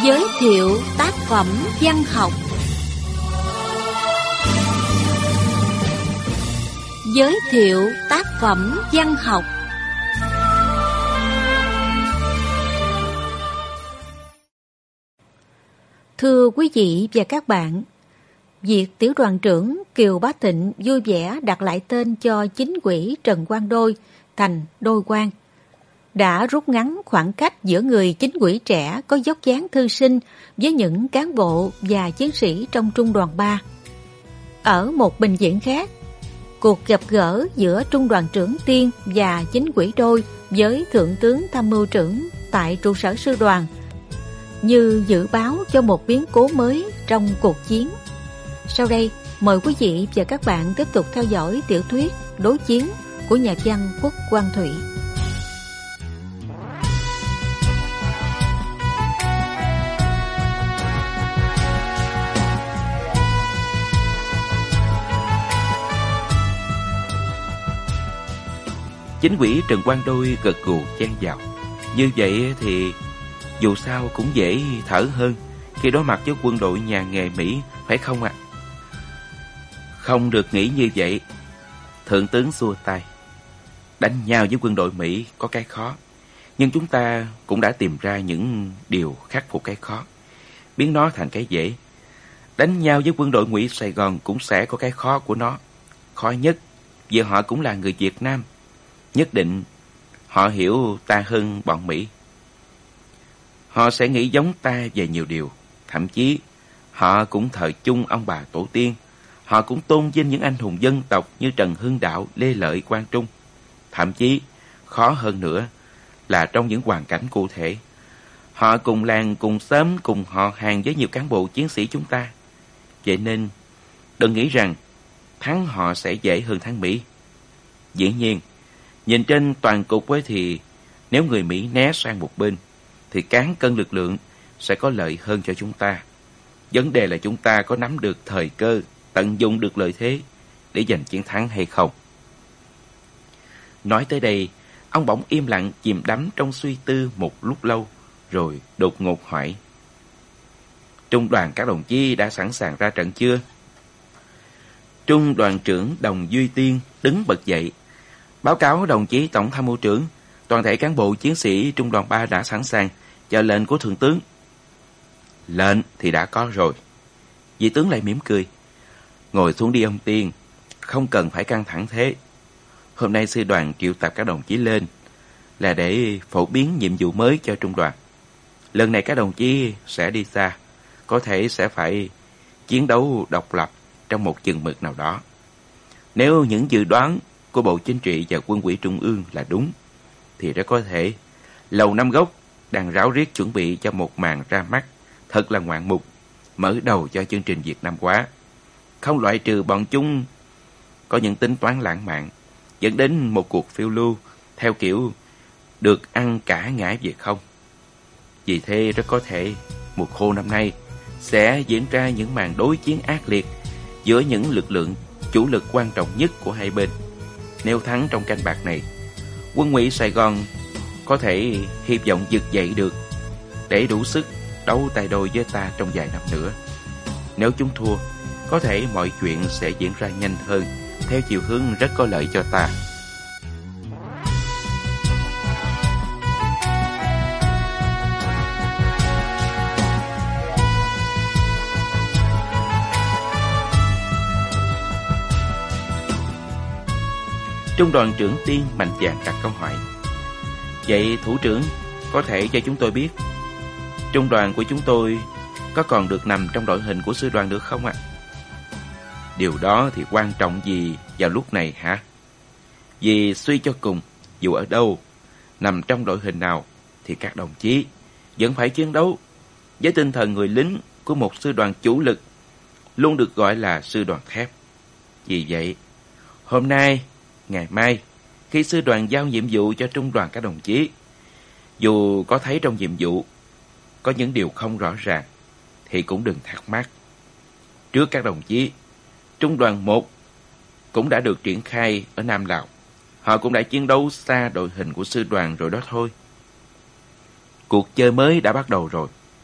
Giới thiệu tác phẩm văn học. Giới thiệu tác phẩm văn học. Thưa quý vị và các bạn, việc tiểu đoàn trưởng Kiều Bá Thịnh vui vẻ đặt lại tên cho chính ủy Trần Quang Đôi thành Đôi Quang đã rút ngắn khoảng cách giữa người chính ủy trẻ có dốc dáng thư sinh với những cán bộ và chiến sĩ trong Trung đoàn 3. Ở một bình diện khác, cuộc gặp gỡ giữa Trung đoàn trưởng Tiên và chính ủy Đôi với Thượng tướng Tham mưu trưởng tại trụ sở sư đoàn như dự báo cho một biến cố mới trong cuộc chiến. Sau đây, mời quý vị và các bạn tiếp tục theo dõi tiểu thuyết Đối chiến của nhà văn Quốc Quang Thụy. Chính ủy Trần Quang Đôi gật gù chen vào. Như vậy thì dù sao cũng dễ thở hơn khi đối mặt với quân đội nhà nghề Mỹ, phải không ạ? Không được nghĩ như vậy. Thượng tướng xua tay. Đánh nhau với quân đội Mỹ có cái khó, nhưng chúng ta cũng đã tìm ra những điều khắc phục cái khó, biến nó thành cái dễ. Đánh nhau với quân đội Ngụy Sài Gòn cũng sẽ có cái khó của nó. Khó nhất vì họ cũng là người Việt Nam. Nhất định họ hiểu ta hơn bọn Mỹ. Họ sẽ nghĩ giống ta về nhiều điều. Thậm chí họ cũng thờ chung ông bà tổ tiên. Họ cũng tôn vinh những anh hùng dân tộc như Trần Hưng Đạo, Lê Lợi, Quang Trung. Thậm chí khó hơn nữa là trong những hoàn cảnh cụ thể, họ cùng làng, cùng xóm, cùng họ hàng với nhiều cán bộ chiến sĩ chúng ta. Vậy nên đừng nghĩ rằng thắng họ sẽ dễ hơn thắng Mỹ. Dĩ nhiên, nhìn trên toàn cục ấy thì nếu người Mỹ né sang một bên thì cán cân lực lượng sẽ có lợi hơn cho chúng ta. Vấn đề là chúng ta có nắm được thời cơ, tận dụng được lợi thế để giành chiến thắng hay không. Nói tới đây, ông bỗng im lặng chìm đắm trong suy tư một lúc lâu, rồi đột ngột hỏi: Trung đoàn các đồng chí đã sẵn sàng ra trận chưa? Trung đoàn trưởng Đồng Duy Tiên đứng bật dậy. Báo cáo đồng chí Tổng tham mưu trưởng, toàn thể cán bộ chiến sĩ Trung đoàn 3 đã sẵn sàng, chờ lệnh của Thượng tướng. Lệnh thì đã có rồi. Vị tướng lại mỉm cười. Ngồi xuống đi ông Tiên, không cần phải căng thẳng thế. Hôm nay sư đoàn triệu tập các đồng chí lên là để phổ biến nhiệm vụ mới cho trung đoàn. Lần này các đồng chí sẽ đi xa, có thể sẽ phải chiến đấu độc lập trong một chừng mực nào đó. Nếu những dự đoán của Bộ Chính trị và Quân ủy Trung ương là đúng, thì rất có thể Lầu Năm Góc đang ráo riết chuẩn bị cho một màn ra mắt thật là ngoạn mục, mở đầu cho chương trình Việt Nam hóa. Không loại trừ bọn chúng có những tính toán lãng mạn, dẫn đến một cuộc phiêu lưu theo kiểu được ăn cả ngã về không. Vì thế rất có thể mùa khô năm nay sẽ diễn ra những màn đối chiến ác liệt giữa những lực lượng chủ lực quan trọng nhất của hai bên. Nếu thắng trong canh bạc này, quân Ngụy Sài Gòn có thể hy vọng vực dậy được để đủ sức đấu tay đôi với ta trong vài năm nữa. Nếu chúng thua, có thể mọi chuyện sẽ diễn ra nhanh hơn, theo chiều hướng rất có lợi cho ta. Trung đoàn trưởng Tiên mạnh dạn đặt câu hỏi. Vậy thủ trưởng có thể cho chúng tôi biết trung đoàn của chúng tôi có còn được nằm trong đội hình của sư đoàn được không ạ? Điều đó thì quan trọng gì vào lúc này hả? Vì suy cho cùng, dù ở đâu, nằm trong đội hình nào, thì các đồng chí vẫn phải chiến đấu với tinh thần người lính của một sư đoàn chủ lực, luôn được gọi là sư đoàn thép. Vì vậy, hôm nay, ngày mai, khi sư đoàn giao nhiệm vụ cho trung đoàn các đồng chí, dù có thấy trong nhiệm vụ có những điều không rõ ràng, thì cũng đừng thắc mắc. Trước các đồng chí, Trung đoàn 1 cũng đã được triển khai ở Nam Lào. Họ cũng đã chiến đấu xa đội hình của sư đoàn rồi đó thôi. Cuộc chơi mới đã bắt đầu rồi.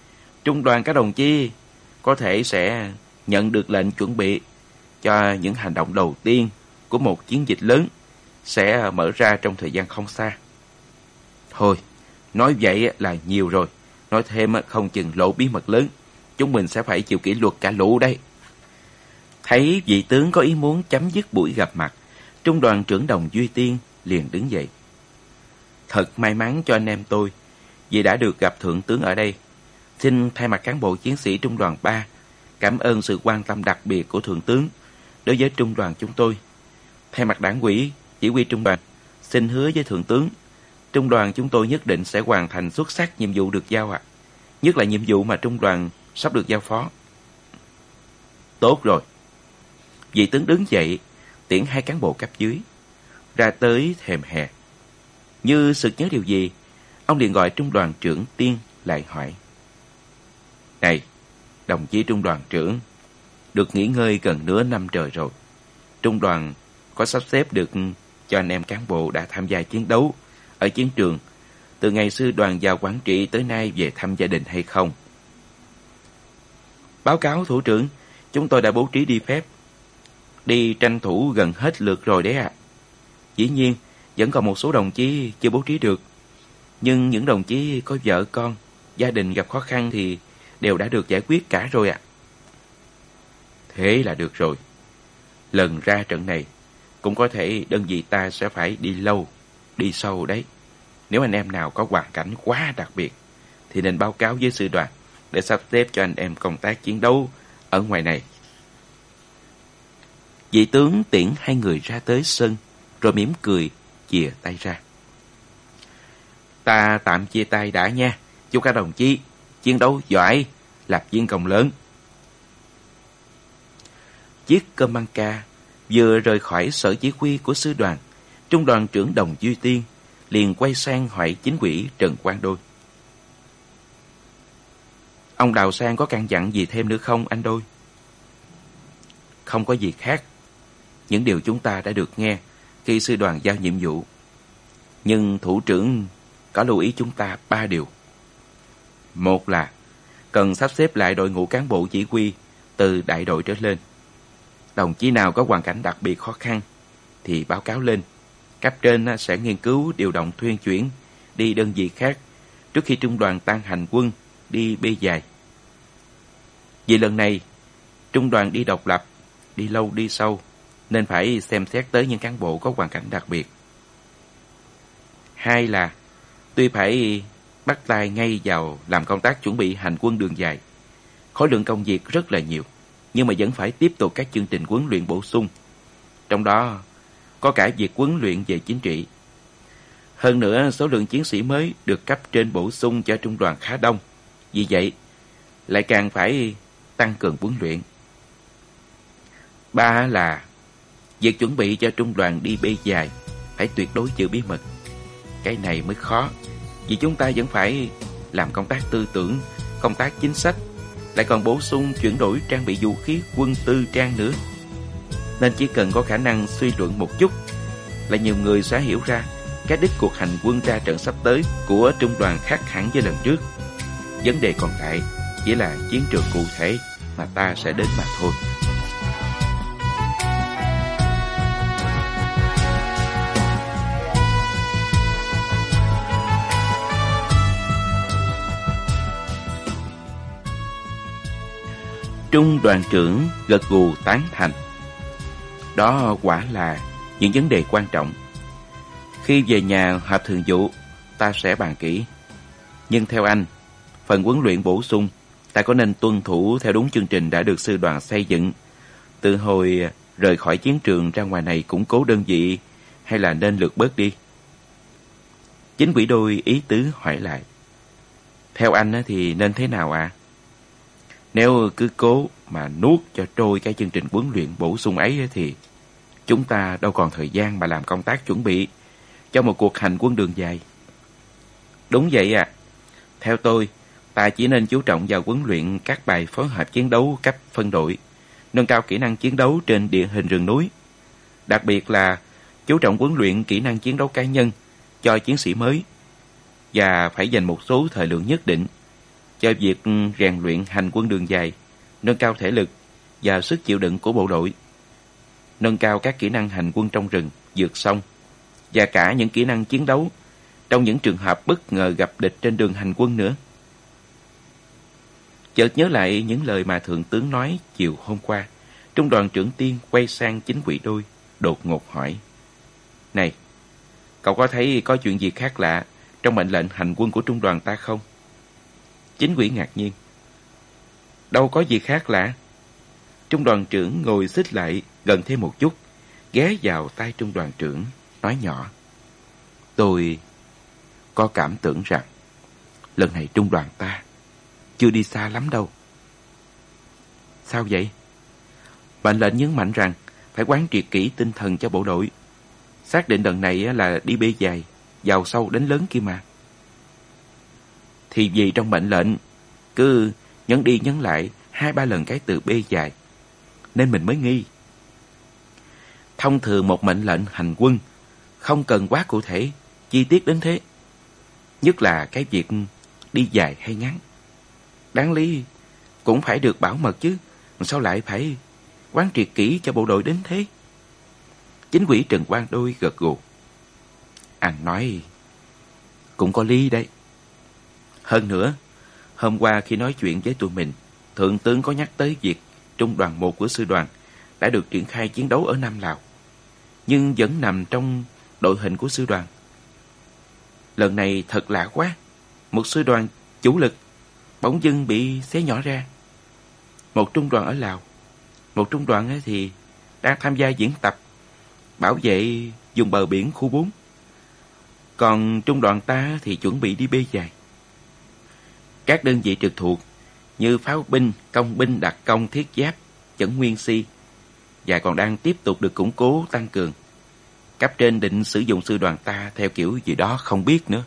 Trung đoàn các đồng chí có thể sẽ nhận được lệnh chuẩn bị cho những hành động đầu tiên của một chiến dịch lớn sẽ mở ra trong thời gian không xa. Thôi, nói vậy là nhiều rồi. Nói thêm không chừng lộ bí mật lớn. Chúng mình sẽ phải chịu kỷ luật cả lũ đây. Thấy vị tướng có ý muốn chấm dứt buổi gặp mặt, trung đoàn trưởng Đồng Duy Tiên liền đứng dậy. Thật may mắn cho anh em tôi vì đã được gặp thượng tướng ở đây. Xin thay mặt cán bộ chiến sĩ trung đoàn 3 cảm ơn sự quan tâm đặc biệt của thượng tướng đối với trung đoàn chúng tôi. Thay mặt đảng ủy, chỉ huy trung đoàn, xin hứa với thượng tướng, trung đoàn chúng tôi nhất định sẽ hoàn thành xuất sắc nhiệm vụ được giao ạ. Nhất là nhiệm vụ mà trung đoàn sắp được giao phó. Tốt rồi. Vị tướng đứng dậy, tiễn hai cán bộ cấp dưới ra tới thềm hè. Như sực nhớ điều gì, ông liền gọi trung đoàn trưởng Tiên lại hỏi. Này, đồng chí trung đoàn trưởng, được nghỉ ngơi gần nửa năm trời rồi. Trung đoàn có sắp xếp được cho anh em cán bộ đã tham gia chiến đấu ở chiến trường từ ngày sư đoàn vào Quảng Trị tới nay về thăm gia đình hay không? Báo cáo thủ trưởng, chúng tôi đã bố trí đi phép. Đi tranh thủ gần hết lượt rồi đấy ạ. Dĩ nhiên, vẫn còn một số đồng chí chưa bố trí được. Nhưng những đồng chí có vợ con, gia đình gặp khó khăn thì đều đã được giải quyết cả rồi ạ. Thế là được rồi. Lần ra trận này, cũng có thể đơn vị ta sẽ phải đi lâu, đi sâu đấy. Nếu anh em nào có hoàn cảnh quá đặc biệt, thì nên báo cáo với sư đoàn để sắp xếp cho anh em công tác chiến đấu ở ngoài này. Vị tướng tiễn hai người ra tới sân, rồi mỉm cười, chìa tay ra. Ta tạm chia tay đã nha. Chúc các đồng chí chiến đấu giỏi, lập chiến công lớn. Chiếc Comanca vừa rời khỏi sở chỉ huy của sư đoàn, trung đoàn trưởng Đồng Duy Tiên liền quay sang hỏi chính ủy Trần Quang Đôi. Ông Đào Sang có căn dặn gì thêm nữa không anh Đôi? Không có gì khác. Những điều chúng ta đã được nghe khi sư đoàn giao nhiệm vụ. Nhưng thủ trưởng có lưu ý chúng ta 3 điều. Một là cần sắp xếp lại đội ngũ cán bộ chỉ huy từ đại đội trở lên. Đồng chí nào có hoàn cảnh đặc biệt khó khăn thì báo cáo lên. Cấp trên sẽ nghiên cứu điều động thuyên chuyển đi đơn vị khác trước khi trung đoàn tan hành quân đi bê dài. Vì lần này trung đoàn đi độc lập, đi lâu đi sâu, nên phải xem xét tới những cán bộ có hoàn cảnh đặc biệt. Hai là tuy phải bắt tay ngay vào làm công tác chuẩn bị hành quân đường dài, khối lượng công việc rất là nhiều, nhưng mà vẫn phải tiếp tục các chương trình huấn luyện bổ sung. Trong đó có cả việc huấn luyện về chính trị. Hơn nữa, số lượng chiến sĩ mới được cấp trên bổ sung cho trung đoàn khá đông. Vì vậy, lại càng phải tăng cường huấn luyện. Ba là việc chuẩn bị cho trung đoàn đi bê dài phải tuyệt đối giữ bí mật. Cái này mới khó, vì chúng ta vẫn phải làm công tác tư tưởng, công tác chính sách, lại còn bổ sung chuyển đổi trang bị vũ khí quân tư trang nữa. Nên chỉ cần có khả năng suy luận một chút là nhiều người sẽ hiểu ra cái đích cuộc hành quân ra trận sắp tới của trung đoàn khác hẳn với lần trước. Vấn đề còn lại chỉ là chiến trường cụ thể mà ta sẽ đến mà thôi. Trung đoàn trưởng gật gù tán thành. Đó quả là những vấn đề quan trọng. Khi về nhà họp thường vụ, ta sẽ bàn kỹ. Nhưng theo anh, phần huấn luyện bổ sung, ta có nên tuân thủ theo đúng chương trình đã được sư đoàn xây dựng từ hồi rời khỏi chiến trường ra ngoài này củng cố đơn vị, hay là nên lược bớt đi? Chính ủy Đôi ý tứ hỏi lại. Theo anh thì nên thế nào ạ? Nếu cứ cố mà nuốt cho trôi cái chương trình huấn luyện bổ sung ấy thì chúng ta đâu còn thời gian mà làm công tác chuẩn bị cho một cuộc hành quân đường dài. Đúng vậy ạ. Theo tôi, ta chỉ nên chú trọng vào huấn luyện các bài phối hợp chiến đấu cấp phân đội, nâng cao kỹ năng chiến đấu trên địa hình rừng núi. Đặc biệt là chú trọng huấn luyện kỹ năng chiến đấu cá nhân cho chiến sĩ mới, và phải dành một số thời lượng nhất định cho việc rèn luyện hành quân đường dài, nâng cao thể lực và sức chịu đựng của bộ đội, nâng cao các kỹ năng hành quân trong rừng, vượt sông và cả những kỹ năng chiến đấu trong những trường hợp bất ngờ gặp địch trên đường hành quân nữa. Chợt nhớ lại những lời mà thượng tướng nói chiều hôm qua, trung đoàn trưởng Tiên quay sang Chính Quỷ Đôi, đột ngột hỏi: "Này, cậu có thấy có chuyện gì khác lạ trong mệnh lệnh hành quân của trung đoàn ta không?" Chính Quỷ ngạc nhiên: "Đâu có gì khác lạ." Trung đoàn trưởng ngồi xích lại gần thêm một chút, ghé vào tai trung đoàn trưởng, nói nhỏ: "Tôi có cảm tưởng rằng lần này trung đoàn ta chưa đi xa lắm đâu." "Sao vậy?" "Mệnh lệnh nhấn mạnh rằng phải quán triệt kỹ tinh thần cho bộ đội. Xác định lần này là đi bê dài, vào sâu đánh lớn kia mà." "Thì vì trong mệnh lệnh cứ nhấn đi nhấn lại 2-3 lần cái từ bê dài, nên mình mới nghi. Thông thường một mệnh lệnh hành quân không cần quá cụ thể, chi tiết đến thế. Nhất là cái việc đi dài hay ngắn. Đáng lý cũng phải được bảo mật chứ, sao lại phải quán triệt kỹ cho bộ đội đến thế?" Chính Quỷ Trần Quang Đôi gật gù: "Anh nói cũng có lý đấy. Hơn nữa, hôm qua khi nói chuyện với tụi mình, thượng tướng có nhắc tới việc trung đoàn 1 của sư đoàn đã được triển khai chiến đấu ở Nam Lào, nhưng vẫn nằm trong đội hình của sư đoàn. Lần này thật lạ quá, một sư đoàn chủ lực bỗng dưng bị xé nhỏ ra. Một trung đoàn ở Lào, một trung đoàn thì đang tham gia diễn tập bảo vệ vùng bờ biển khu 4. Còn trung đoàn ta thì chuẩn bị đi bê dài. Các đơn vị trực thuộc như pháo binh, công binh, đặc công, thiết giáp, chẩn nguyên si và còn đang tiếp tục được củng cố tăng cường. Cấp trên định sử dụng sư đoàn ta theo kiểu gì đó không biết nữa."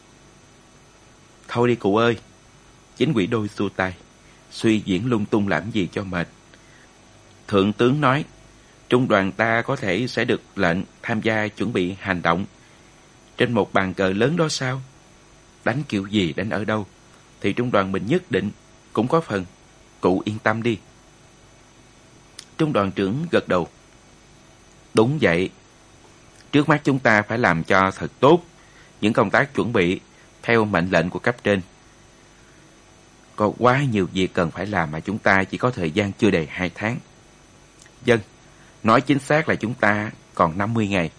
"Thôi đi cụ ơi." Chính Quỷ Đôi xua tay: "Suy diễn lung tung làm gì cho mệt. Thượng tướng nói trung đoàn ta có thể sẽ được lệnh tham gia chuẩn bị hành động trên một bàn cờ lớn đó sao? Đánh kiểu gì, đánh ở đâu thì trung đoàn mình nhất định cũng có phần. Cụ yên tâm đi." Trung đoàn trưởng gật đầu: "Đúng vậy. Trước mắt chúng ta phải làm cho thật tốt những công tác chuẩn bị theo mệnh lệnh của cấp trên. Có quá nhiều việc cần phải làm mà chúng ta chỉ có thời gian chưa đầy 2 tháng. Vâng, nói chính xác là chúng ta còn 50 ngày.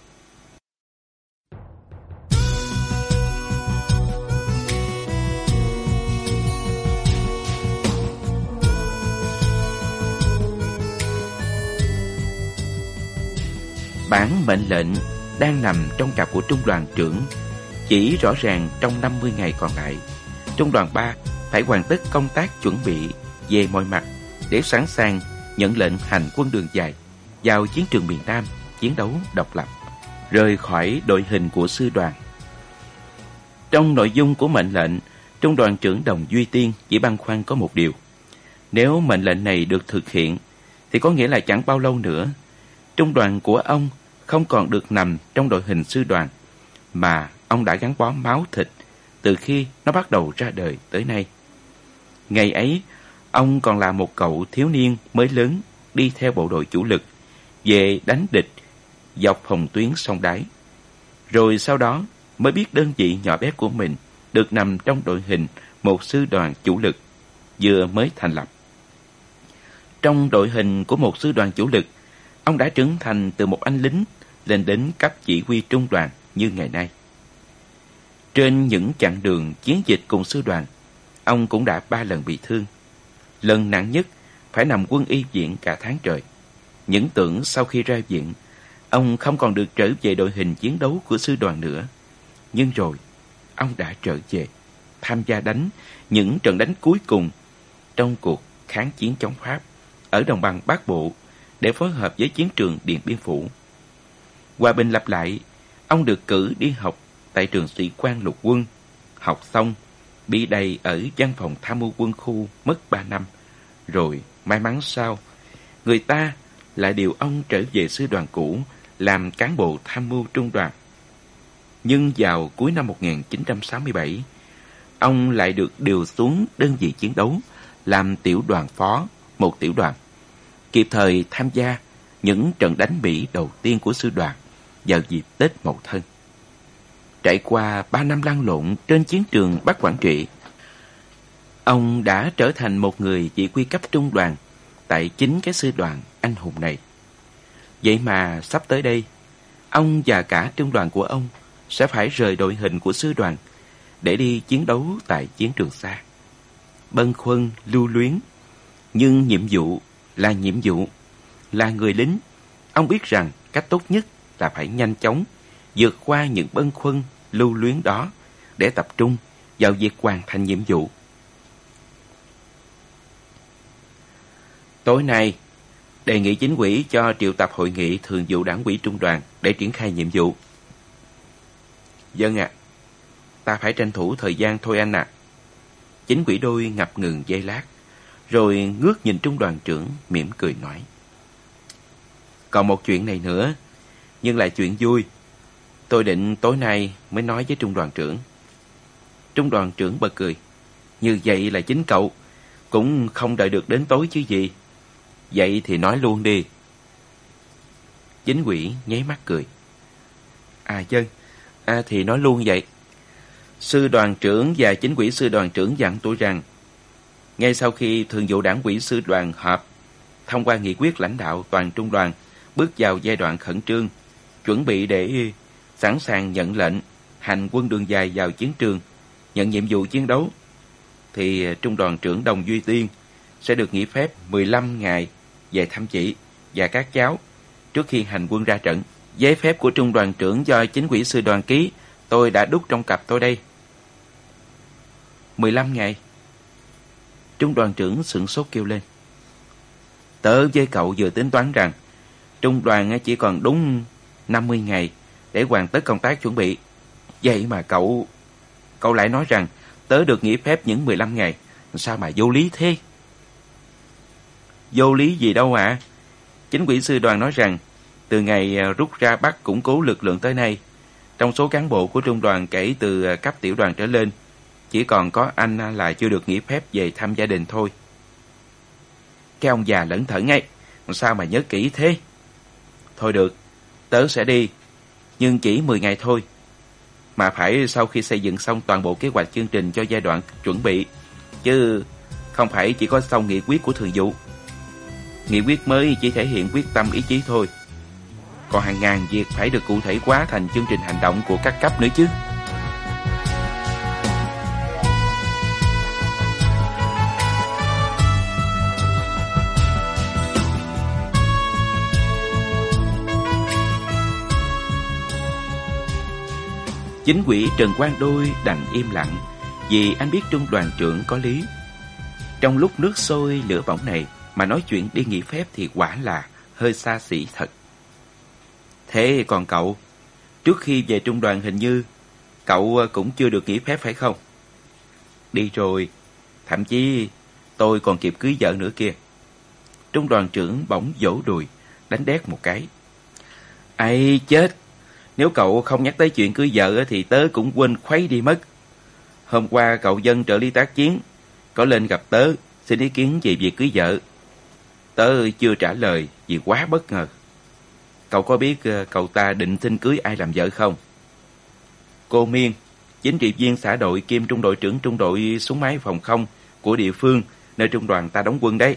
Bản mệnh lệnh đang nằm trong cặp của trung đoàn trưởng, chỉ rõ ràng trong 50 ngày còn lại, trung đoàn 3 phải hoàn tất công tác chuẩn bị về mọi mặt để sẵn sàng nhận lệnh hành quân đường dài vào chiến trường miền Nam chiến đấu độc lập, rời khỏi đội hình của sư đoàn. Trong nội dung của mệnh lệnh, trung đoàn trưởng Đồng Duy Tiên chỉ băn khoăn có một điều: nếu mệnh lệnh này được thực hiện thì có nghĩa là chẳng bao lâu nữa trung đoàn của ông không còn được nằm trong đội hình sư đoàn, mà ông đã gắn bó máu thịt từ khi nó bắt đầu ra đời tới nay. Ngày ấy, ông còn là một cậu thiếu niên mới lớn đi theo bộ đội chủ lực về đánh địch dọc phòng tuyến sông Đáy. Rồi sau đó mới biết đơn vị nhỏ bé của mình được nằm trong đội hình một sư đoàn chủ lực vừa mới thành lập. Trong đội hình của một sư đoàn chủ lực, ông đã trưởng thành từ một anh lính lên đến cấp chỉ huy trung đoàn như ngày nay. Trên những chặng đường chiến dịch cùng sư đoàn, ông cũng đã 3 lần bị thương. Lần nặng nhất phải nằm quân y viện cả tháng trời. Những tưởng sau khi ra viện, ông không còn được trở về đội hình chiến đấu của sư đoàn nữa. Nhưng rồi, ông đã trở về, tham gia đánh những trận đánh cuối cùng trong cuộc kháng chiến chống Pháp ở đồng bằng Bắc Bộ để phối hợp với chiến trường Điện Biên Phủ. Hòa bình lập lại, ông được cử đi học tại trường sĩ quan lục quân. Học xong, bị đầy ở văn phòng tham mưu quân khu mất 3 năm. Rồi may mắn sao, người ta lại điều ông trở về sư đoàn cũ làm cán bộ tham mưu trung đoàn. Nhưng vào cuối năm 1967, ông lại được điều xuống đơn vị chiến đấu, làm tiểu đoàn phó một tiểu đoàn, kịp thời tham gia những trận đánh Mỹ đầu tiên của sư đoàn vào dịp Tết Mậu Thân. Trải qua 3 năm lăn lộn trên chiến trường Bắc Quảng Trị, ông đã trở thành một người chỉ huy cấp trung đoàn tại chính cái sư đoàn anh hùng này. Vậy mà sắp tới đây, ông và cả trung đoàn của ông sẽ phải rời đội hình của sư đoàn để đi chiến đấu tại chiến trường xa. Bâng khuâng, lưu luyến, nhưng nhiệm vụ là nhiệm vụ. Là người lính, ông biết rằng cách tốt nhất là phải nhanh chóng vượt qua những bâng khuâng, lưu luyến đó để tập trung vào việc hoàn thành nhiệm vụ. Tối nay, đề nghị chính ủy cho triệu tập hội nghị thường vụ đảng ủy trung đoàn để triển khai nhiệm vụ. Vâng ạ. Ta phải tranh thủ thời gian thôi anh ạ. Chính ủy đôi ngập ngừng giây lát, rồi ngước nhìn trung đoàn trưởng mỉm cười nói. Còn một chuyện này nữa, nhưng lại chuyện vui. Tôi định tối nay mới nói với trung đoàn trưởng. Trung đoàn trưởng bật cười. Như vậy là chính cậu cũng không đợi được đến tối chứ gì. Vậy thì nói luôn đi. Chính ủy nháy mắt cười. Vâng, thì nói luôn vậy. Sư đoàn trưởng và chính ủy sư đoàn trưởng dặn tôi rằng, ngay sau khi thường vụ đảng ủy sư đoàn họp, thông qua nghị quyết lãnh đạo toàn trung đoàn bước vào giai đoạn khẩn trương, chuẩn bị để sẵn sàng nhận lệnh hành quân đường dài vào chiến trường, nhận nhiệm vụ chiến đấu, thì trung đoàn trưởng Đồng Duy Tiên sẽ được nghỉ phép 15 ngày về thăm chị và các cháu trước khi hành quân ra trận. Giấy phép của trung đoàn trưởng do chính ủy sư đoàn ký, tôi đã đút trong cặp tôi đây. 15 ngày? Trung đoàn trưởng sửng sốt kêu lên. Tớ với cậu vừa tính toán rằng trung đoàn chỉ còn đúng 50 ngày để hoàn tất công tác chuẩn bị. Vậy mà cậu lại nói rằng tớ được nghỉ phép những 15 ngày. Sao mà vô lý thế? Vô lý gì đâu ạ. Chính ủy sư đoàn nói rằng từ ngày rút ra Bắc củng cố lực lượng tới nay, trong số cán bộ của trung đoàn kể từ cấp tiểu đoàn trở lên, chỉ còn có anh là chưa được nghỉ phép về thăm gia đình thôi. Cái ông già lẩn thẩn ấy, sao mà nhớ kỹ thế? Thôi được, tớ sẽ đi, nhưng chỉ 10 ngày thôi. Mà phải sau khi xây dựng xong toàn bộ kế hoạch chương trình cho giai đoạn chuẩn bị, chứ không phải chỉ có xong nghị quyết của thường vụ. Nghị quyết mới chỉ thể hiện quyết tâm ý chí thôi. Còn hàng ngàn việc phải được cụ thể hóa thành chương trình hành động của các cấp nữa chứ. Chính ủy Trần Quang Đôi đành im lặng, vì anh biết trung đoàn trưởng có lý. Trong lúc nước sôi lửa bỏng này mà nói chuyện đi nghỉ phép thì quả là hơi xa xỉ thật. Thế còn cậu, trước khi về trung đoàn hình như cậu cũng chưa được nghỉ phép phải không? Đi rồi, thậm chí tôi còn kịp cưới vợ nữa kia. Trung đoàn trưởng bỗng vỗ đùi, đánh đét một cái. Ây chết, nếu cậu không nhắc tới chuyện cưới vợ thì tớ cũng quên khuấy đi mất. Hôm qua cậu Dân trợ lý tác chiến có lên gặp tớ xin ý kiến về việc cưới vợ. Tớ chưa trả lời vì quá bất ngờ. Cậu có biết cậu ta định xin cưới ai làm vợ không? Cô Miên, chính trị viên xã đội kiêm trung đội trưởng trung đội súng máy phòng không của địa phương nơi trung đoàn ta đóng quân đấy.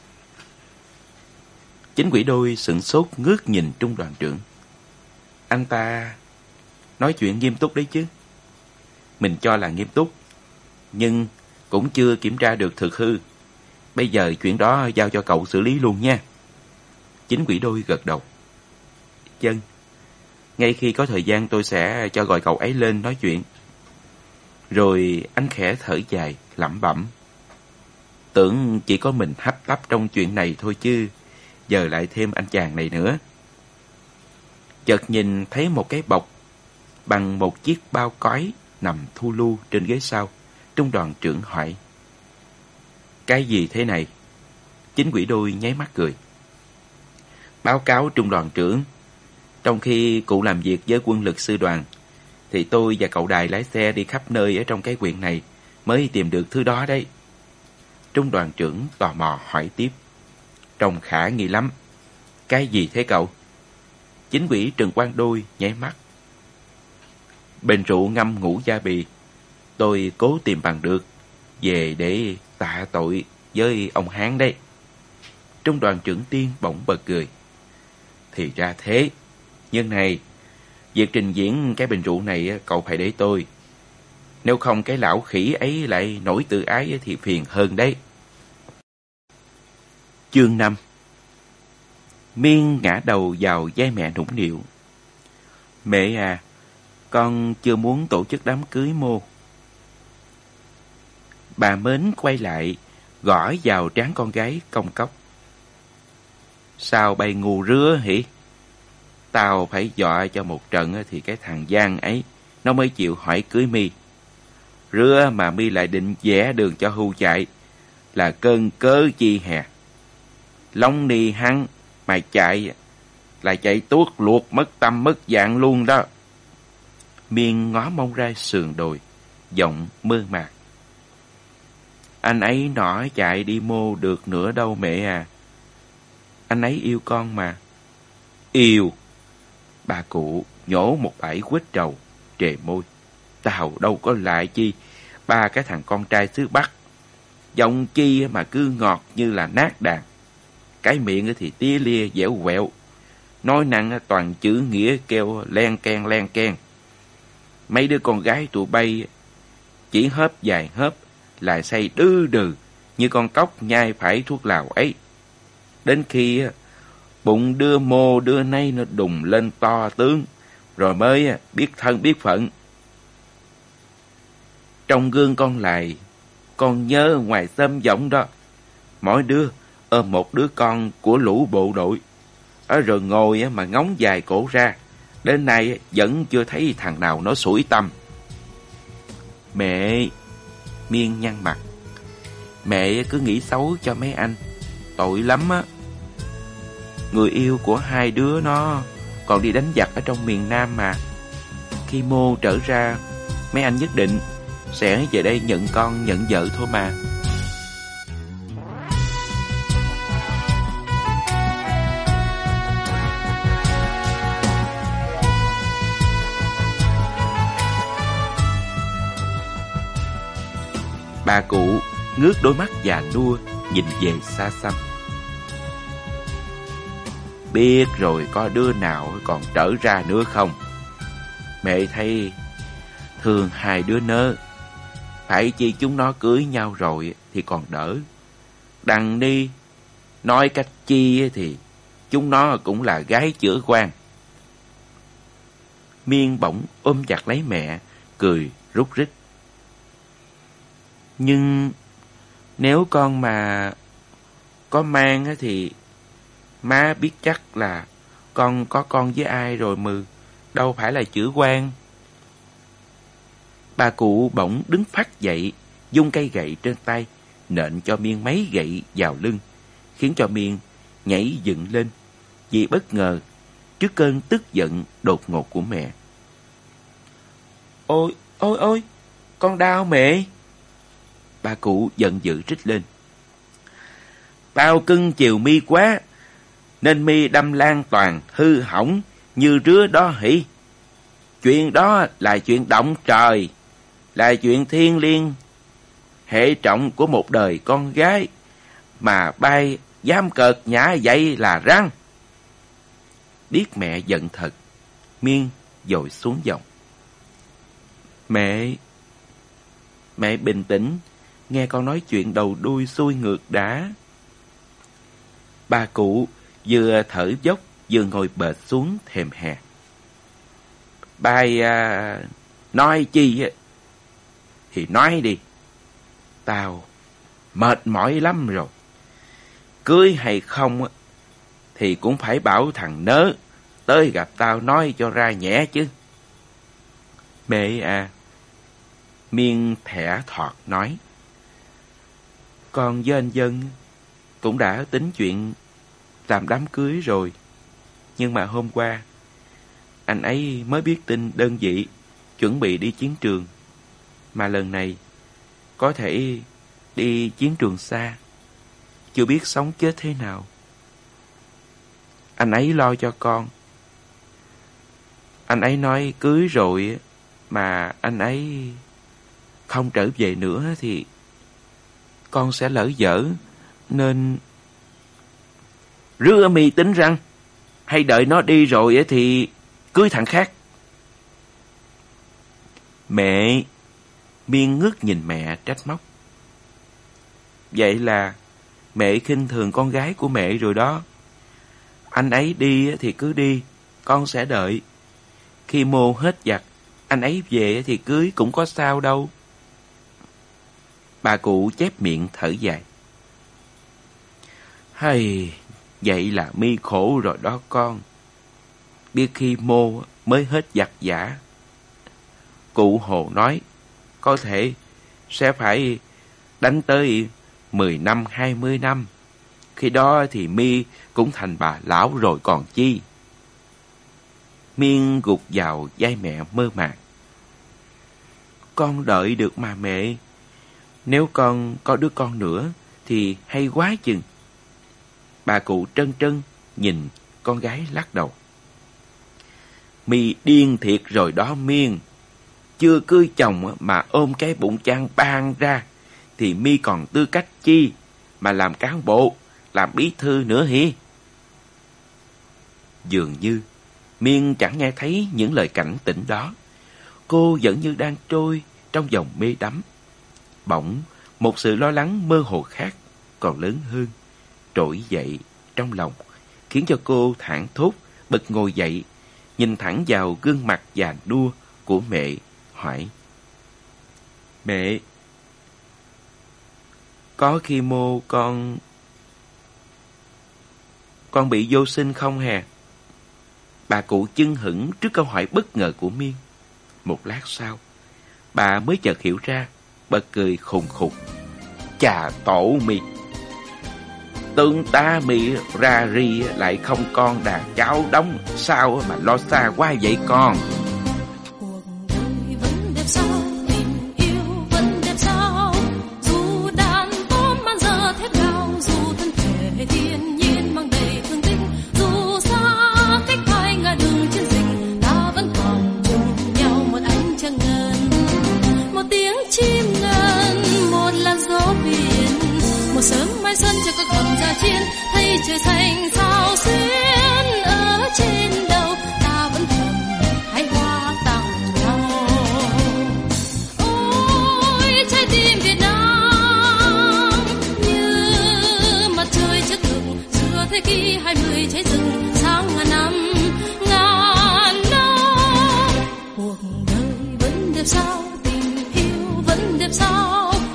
Chính ủy Đôi sửng sốt ngước nhìn trung đoàn trưởng. Anh ta nói chuyện nghiêm túc đấy chứ. Mình cho là nghiêm túc, nhưng cũng chưa kiểm tra được thực hư. Bây giờ chuyện đó giao cho cậu xử lý luôn nha. Chính ủy Đôi gật đầu. Vâng, ngay khi có thời gian tôi sẽ cho gọi cậu ấy lên nói chuyện. Rồi anh khẽ thở dài, lẩm bẩm. Tưởng chỉ có mình hấp tấp trong chuyện này thôi chứ, giờ lại thêm anh chàng này nữa. Chợt nhìn thấy một cái bọc bằng một chiếc bao cói nằm thu lu trên ghế sau. Trung đoàn trưởng hỏi. Cái gì thế này? Chính ủy Đôi nháy mắt cười. Báo cáo trung đoàn trưởng, trong khi cụ làm việc với quân lực sư đoàn, thì tôi và cậu Đài lái xe đi khắp nơi ở trong cái huyện này mới tìm được thứ đó đấy. Trung đoàn trưởng tò mò hỏi tiếp. Trông khả nghi lắm. Cái gì thế cậu? Chính ủy Trần Quang Đôi nháy mắt. Bình rượu ngâm ngũ gia bì. Tôi cố tìm bằng được, về để tạ tội với ông Hán đấy. Trung đoàn trưởng Tiên bỗng bật cười. Thì ra thế. Nhưng này, việc trình diễn cái bình rượu này cậu phải để tôi. Nếu không cái lão khỉ ấy lại nổi tự ái thì phiền hơn đấy. Chương 5. Miên ngã đầu vào vai mẹ nũng nịu. Mẹ à, con chưa muốn tổ chức đám cưới Mô. Bà Mến quay lại, gõ vào trán con gái cong cóc. Sao bay ngu rứa hỉ? Tao phải dọa cho một trận thì cái thằng Giang ấy nó mới chịu hỏi cưới mi. Rứa mà mi lại định vẽ đường cho hưu chạy là cơn cớ chi hè. Long ni hắn mà chạy là chạy tuốt luộc mất tâm mất dạng luôn đó. Miên ngó mông ra sườn đồi, giọng mơ màng. Anh ấy nỏ chạy đi Mô được nữa đâu mẹ à. Anh ấy yêu con mà. Yêu? Bà cụ nhổ một bãi quýt trầu, trề môi. Tao đâu có lại chi. Ba cái thằng con trai xứ Bắc. Giọng chi mà cứ ngọt như là nát đàn. Cái miệng thì tía lia dẻo quẹo. Nói năng toàn chữ nghĩa kêu len ken. Mấy đứa con gái tụi bay chỉ hớp vài hớp là say đư đừ như con cóc nhai phải thuốc lào ấy. Đến khi bụng đưa Mô đưa nay nó đùng lên to tướng, rồi mới biết thân biết phận. Trong gương con lại, con nhớ ngoài xóm giọng đó, mỗi đứa ôm một đứa con của lũ bộ đội, rồi ngồi mà ngóng dài cổ ra. Đến nay vẫn chưa thấy thằng nào nó sủi tâm. Mẹ, Miên nhăn mặt. Mẹ cứ nghĩ xấu cho mấy anh, tội lắm á. Người yêu của hai đứa nó còn đi đánh giặc ở trong miền Nam mà. Khi Mô trở ra, mấy anh nhất định sẽ về đây nhận con nhận vợ thôi mà. Bà cụ ngước đôi mắt già nua nhìn về xa xăm. Biết rồi có đứa nào còn trở ra nữa không? Mẹ thấy thương hai đứa nớ. Phải chi chúng nó cưới nhau rồi thì còn đỡ. Đằng ni nói cách chi thì chúng nó cũng là gái chữa quan. Miên bỗng ôm chặt lấy mẹ, cười rúc rích. Nhưng nếu con mà có mang thì má biết chắc là con có con với ai rồi mừ, đâu phải là chữ quan. Bà cụ bỗng đứng phắt dậy, vung cây gậy trên tay, nện cho Miên mấy gậy vào lưng, khiến cho Miên nhảy dựng lên vì bất ngờ trước cơn tức giận đột ngột của mẹ. Ôi, ôi, ôi, con đau mẹ. Bà cụ giận dữ rít lên. Tao cưng chiều mi quá, nên mi đâm lan toàn hư hỏng như rứa đó hỉ. Chuyện đó là chuyện động trời, là chuyện thiêng liêng, hệ trọng của một đời con gái, mà bay dám cợt nhã vậy là răng. Biết mẹ giận thật, Miên dội xuống giọng. Mẹ bình tĩnh, nghe con nói chuyện đầu đuôi xuôi ngược đã. Bà cụ vừa thở dốc vừa ngồi bệt xuống thềm hè. Bài nói chi thì nói đi. Tao mệt mỏi lắm rồi. Cưới hay không thì cũng phải bảo thằng nớ tới gặp tao nói cho ra nhẽ chứ. Mẹ à, Miên thẻ thọt nói. Con với anh Dân cũng đã tính chuyện làm đám cưới rồi. Nhưng mà hôm qua anh ấy mới biết tin đơn vị chuẩn bị đi chiến trường. Mà lần này có thể đi chiến trường xa, chưa biết sống chết thế nào. Anh ấy lo cho con. Anh ấy nói cưới rồi mà anh ấy không trở về nữa thì con sẽ lỡ dở, nên rứa mi tính rằng hay đợi nó đi rồi thì cưới thằng khác. Mẹ! Miên ngước nhìn mẹ trách móc. Vậy là mẹ khinh thường con gái của mẹ rồi đó. Anh ấy đi thì cứ đi, con sẽ đợi. Khi Mô hết giặc, anh ấy về thì cưới cũng có sao đâu. Bà cụ chép miệng thở dài. Hay, vậy là mi khổ rồi đó con. Biết khi Mô mới hết giặc giả. Cụ Hồ nói, có thể sẽ phải đánh tới 10 năm, 20 năm. Khi đó thì mi cũng thành bà lão rồi còn chi. Miên gục vào vai mẹ mơ màng. Con đợi được mà mẹ. Nếu con có đứa con nữa thì hay quá chừng. Bà cụ trân trân nhìn con gái lắc đầu. Mi điên thiệt rồi đó Miên. Chưa cưới chồng mà ôm cái bụng chan bang ra thì mi còn tư cách chi mà làm cán bộ, làm bí thư nữa hỉ? Dường như Miên chẳng nghe thấy những lời cảnh tỉnh đó. Cô vẫn như đang trôi trong dòng mê đắm. Bỗng một sự lo lắng mơ hồ khác còn lớn hơn trỗi dậy trong lòng, khiến cho cô thảng thốt bật ngồi dậy, nhìn thẳng vào gương mặt già nua của mẹ, hỏi: Mẹ, có khi Mô con bị vô sinh không hè? Bà cụ chưng hửng trước câu hỏi bất ngờ của Miên. Một lát sau, bà mới chợt hiểu ra, bật cười khùng khục. Chà tổ mi, tương ta mi ra ri lại không con đàn cháu đóng, sao mà lo xa quá vậy con? Một sớm mai xuân cho các hầm ra chiến, thấy trời xanh sao xuyến ở trên đầu, ta vẫn thầm hái hoa tặng nhau. Ôi trái tim Việt Nam như mặt trời trước ngực giữa thế kỷ 20 cháy rừng sáng ngàn năm. Cuộc đời vẫn đẹp sao, tình yêu vẫn đẹp sao?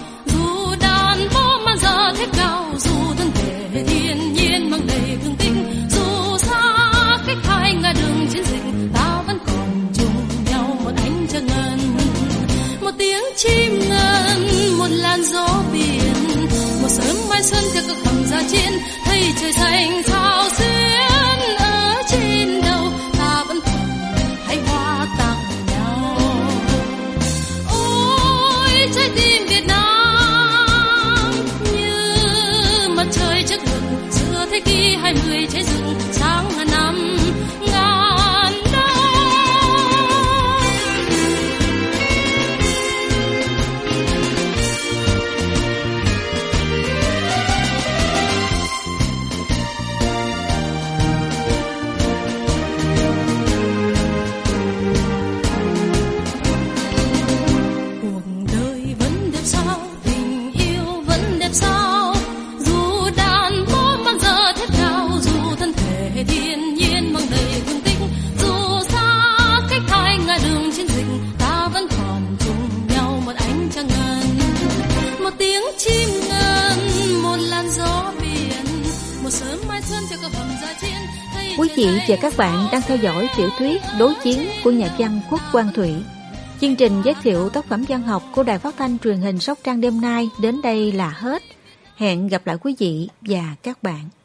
Dù thân thể thiên nhiên mang đầy thương tích, dù xa cách hai ngã đường chiến dịch, ta vẫn còn chung nhau một ánh trăng ngân, một tiếng chim ngân, một làn gió biển, một sớm mai xuân theo các hầm ra chiến, thấy trời xanh sao xuyến ở trên đầu, ta vẫn thầm hái hoa tặng nhau. Ôi trái tim Việt Nam trời trước ngực giữa thế kỷ 20 cháy rừng sáng ngàn năm, ngàn năm. Cuộc đời vẫn đẹp sao, tình yêu vẫn đẹp sao? Thiên nhiên mang đầy thương tích, dù xa cách hai ngã đường chiến dịch, ta vẫn còn chung nhau một ánh trăng ngân, một tiếng chim ngân, một làn gió biển, một sớm mai xuân cho các hầm ra chiến. Quý vị và các bạn đang theo dõi tiểu thuyết Đối chiến của nhà văn Khuất Quang Thủy. Chương trình giới thiệu tác phẩm văn học của Đài Phát thanh Truyền hình Sóc Trăng đêm nay đến đây là hết. Hẹn gặp lại quý vị và các bạn.